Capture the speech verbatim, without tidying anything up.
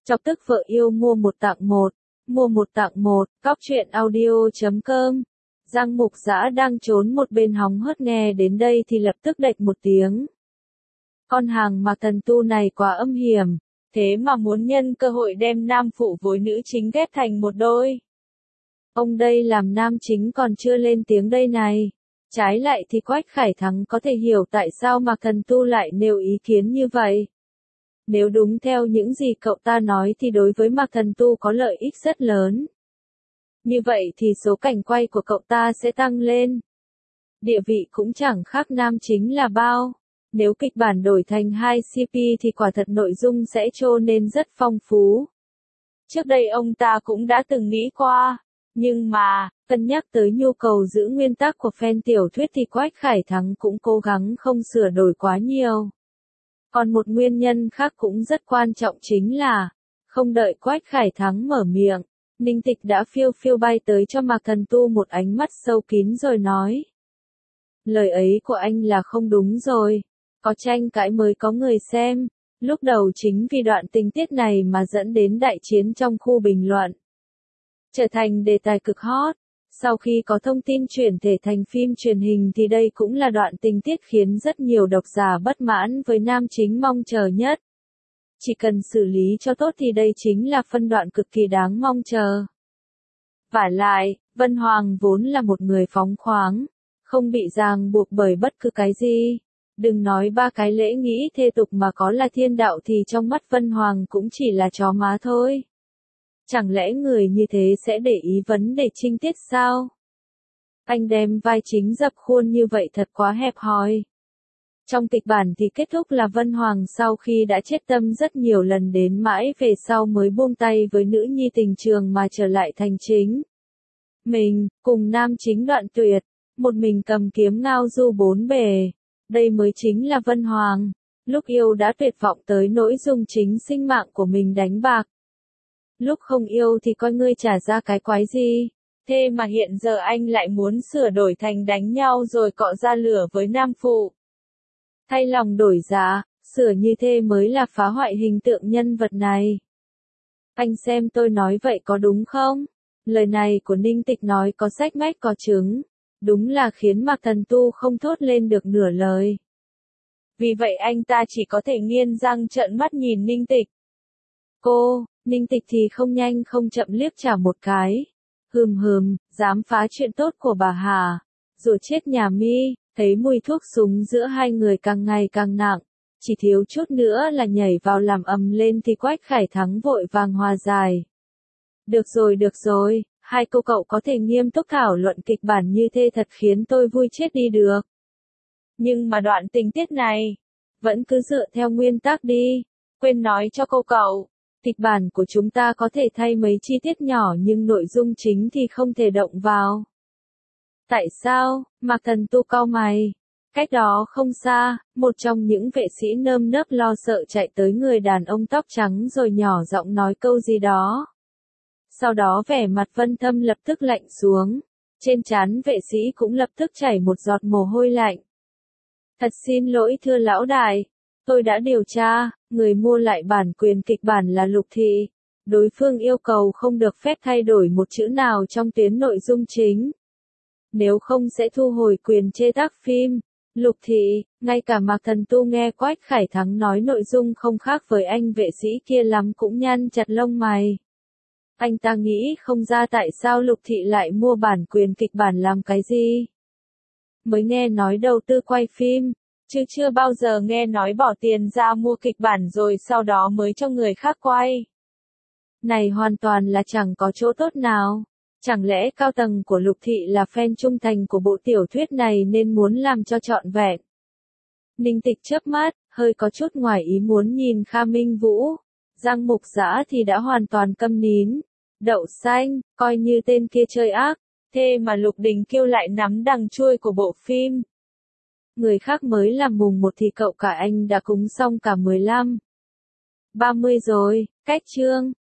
Chọc tức vợ yêu mua một tặng một, mua một tặng một, cóc truyện audio chấm com. Giang Mục Dã đang trốn một bên hóng hớt nghe đến đây thì lập tức đệch một tiếng. Con hàng Mạc Thần Tu này quá âm hiểm, thế mà muốn nhân cơ hội đem nam phụ với nữ chính ghép thành một đôi. Ông đây làm nam chính còn chưa lên tiếng đây này. Trái lại thì Quách Khải Thắng có thể hiểu tại sao Mạc Thần Tu lại nêu ý kiến như vậy. Nếu đúng theo những gì cậu ta nói thì đối với Mạc Thần Tu có lợi ích rất lớn. Như vậy thì số cảnh quay của cậu ta sẽ tăng lên. Địa vị cũng chẳng khác nam chính là bao. Nếu kịch bản đổi thành hai xê pê thì quả thật nội dung sẽ trô nên rất phong phú. Trước đây ông ta cũng đã từng nghĩ qua. Nhưng mà, cân nhắc tới nhu cầu giữ nguyên tắc của fan tiểu thuyết thì Quách Khải Thắng cũng cố gắng không sửa đổi quá nhiều. Còn một nguyên nhân khác cũng rất quan trọng chính là, không đợi Quách Khải Thắng mở miệng, Ninh Tịch đã phiêu phiêu bay tới cho Mạc Thần Tu một ánh mắt sâu kín rồi nói. Lời ấy của anh là không đúng rồi, có tranh cãi mới có người xem, lúc đầu chính vì đoạn tình tiết này mà dẫn đến đại chiến trong khu bình luận. Trở thành đề tài cực hot, sau khi có thông tin chuyển thể thành phim truyền hình thì đây cũng là đoạn tình tiết khiến rất nhiều độc giả bất mãn với nam chính mong chờ nhất. Chỉ cần xử lý cho tốt thì đây chính là phân đoạn cực kỳ đáng mong chờ. Vả lại, Vân Hoàng vốn là một người phóng khoáng, không bị ràng buộc bởi bất cứ cái gì. Đừng nói ba cái lễ nghĩ thê tục mà có là thiên đạo thì trong mắt Vân Hoàng cũng chỉ là chó má thôi. Chẳng lẽ người như thế sẽ để ý vấn đề trinh tiết sao? Anh đem vai chính dập khuôn như vậy thật quá hẹp hòi. Trong kịch bản thì kết thúc là Vân Hoàng sau khi đã chết tâm rất nhiều lần đến mãi về sau mới buông tay với nữ nhi tình trường mà trở lại thành chính. Mình, cùng nam chính đoạn tuyệt, một mình cầm kiếm ngao du bốn bề. Đây mới chính là Vân Hoàng, lúc yêu đã tuyệt vọng tới nỗi dùng chính sinh mạng của mình đánh bạc. Lúc không yêu thì coi ngươi trả ra cái quái gì, thế mà hiện giờ anh lại muốn sửa đổi thành đánh nhau rồi cọ ra lửa với nam phụ. Thay lòng đổi dạ, sửa như thế mới là phá hoại hình tượng nhân vật này. Anh xem tôi nói vậy có đúng không? Lời này của Ninh Tịch nói có sách mách có chứng, đúng là khiến Mạc Thần Tu không thốt lên được nửa lời. Vì vậy anh ta chỉ có thể nghiến răng trợn mắt nhìn Ninh Tịch. Cô, Ninh Tịch thì không nhanh không chậm liếc trả một cái. Hừm hừm, dám phá chuyện tốt của bà Hà. Rồi chết nhà mi, thấy mùi thuốc súng giữa hai người càng ngày càng nặng. Chỉ thiếu chút nữa là nhảy vào làm ầm lên thì Quách Khải Thắng vội vàng hòa giải. Được rồi được rồi, hai cô cậu có thể nghiêm túc thảo luận kịch bản như thế thật khiến tôi vui chết đi được. Nhưng mà đoạn tình tiết này, vẫn cứ dựa theo nguyên tắc đi. Quên nói cho cô cậu. Kịch bản của chúng ta có thể thay mấy chi tiết nhỏ nhưng nội dung chính thì không thể động vào. Tại sao? Mạc Thần Tu cau mày. Cách đó không xa, một trong những vệ sĩ nơm nớp lo sợ chạy tới người đàn ông tóc trắng rồi nhỏ giọng nói câu gì đó. Sau đó vẻ mặt Vân Thâm lập tức lạnh xuống. Trên trán vệ sĩ cũng lập tức chảy một giọt mồ hôi lạnh. Thật xin lỗi thưa lão đại. Tôi đã điều tra, người mua lại bản quyền kịch bản là Lục Thị. Đối phương yêu cầu không được phép thay đổi một chữ nào trong tuyến nội dung chính. Nếu không sẽ thu hồi quyền chế tác phim. Lục Thị, ngay cả Mạc Thần Tu nghe Quách Khải Thắng nói nội dung không khác với anh vệ sĩ kia lắm cũng nhăn chặt lông mày. Anh ta nghĩ không ra tại sao Lục Thị lại mua bản quyền kịch bản làm cái gì. Mới nghe nói đầu tư quay phim. Chứ chưa bao giờ nghe nói bỏ tiền ra mua kịch bản rồi sau đó mới cho người khác quay. Này hoàn toàn là chẳng có chỗ tốt nào. Chẳng lẽ cao tầng của Lục Thị là fan trung thành của bộ tiểu thuyết này nên muốn làm cho trọn vẹn. Ninh Tịch chớp mắt, hơi có chút ngoài ý muốn nhìn Kha Minh Vũ. Giang Mục Dã thì đã hoàn toàn câm nín. Đậu xanh, coi như tên kia chơi ác. Thế mà Lục Đình Kiêu lại nắm đằng chui của bộ phim. Người khác mới làm mùng một thì cậu cả anh đã cúng xong cả mười lăm. ba mươi rồi, cách chương.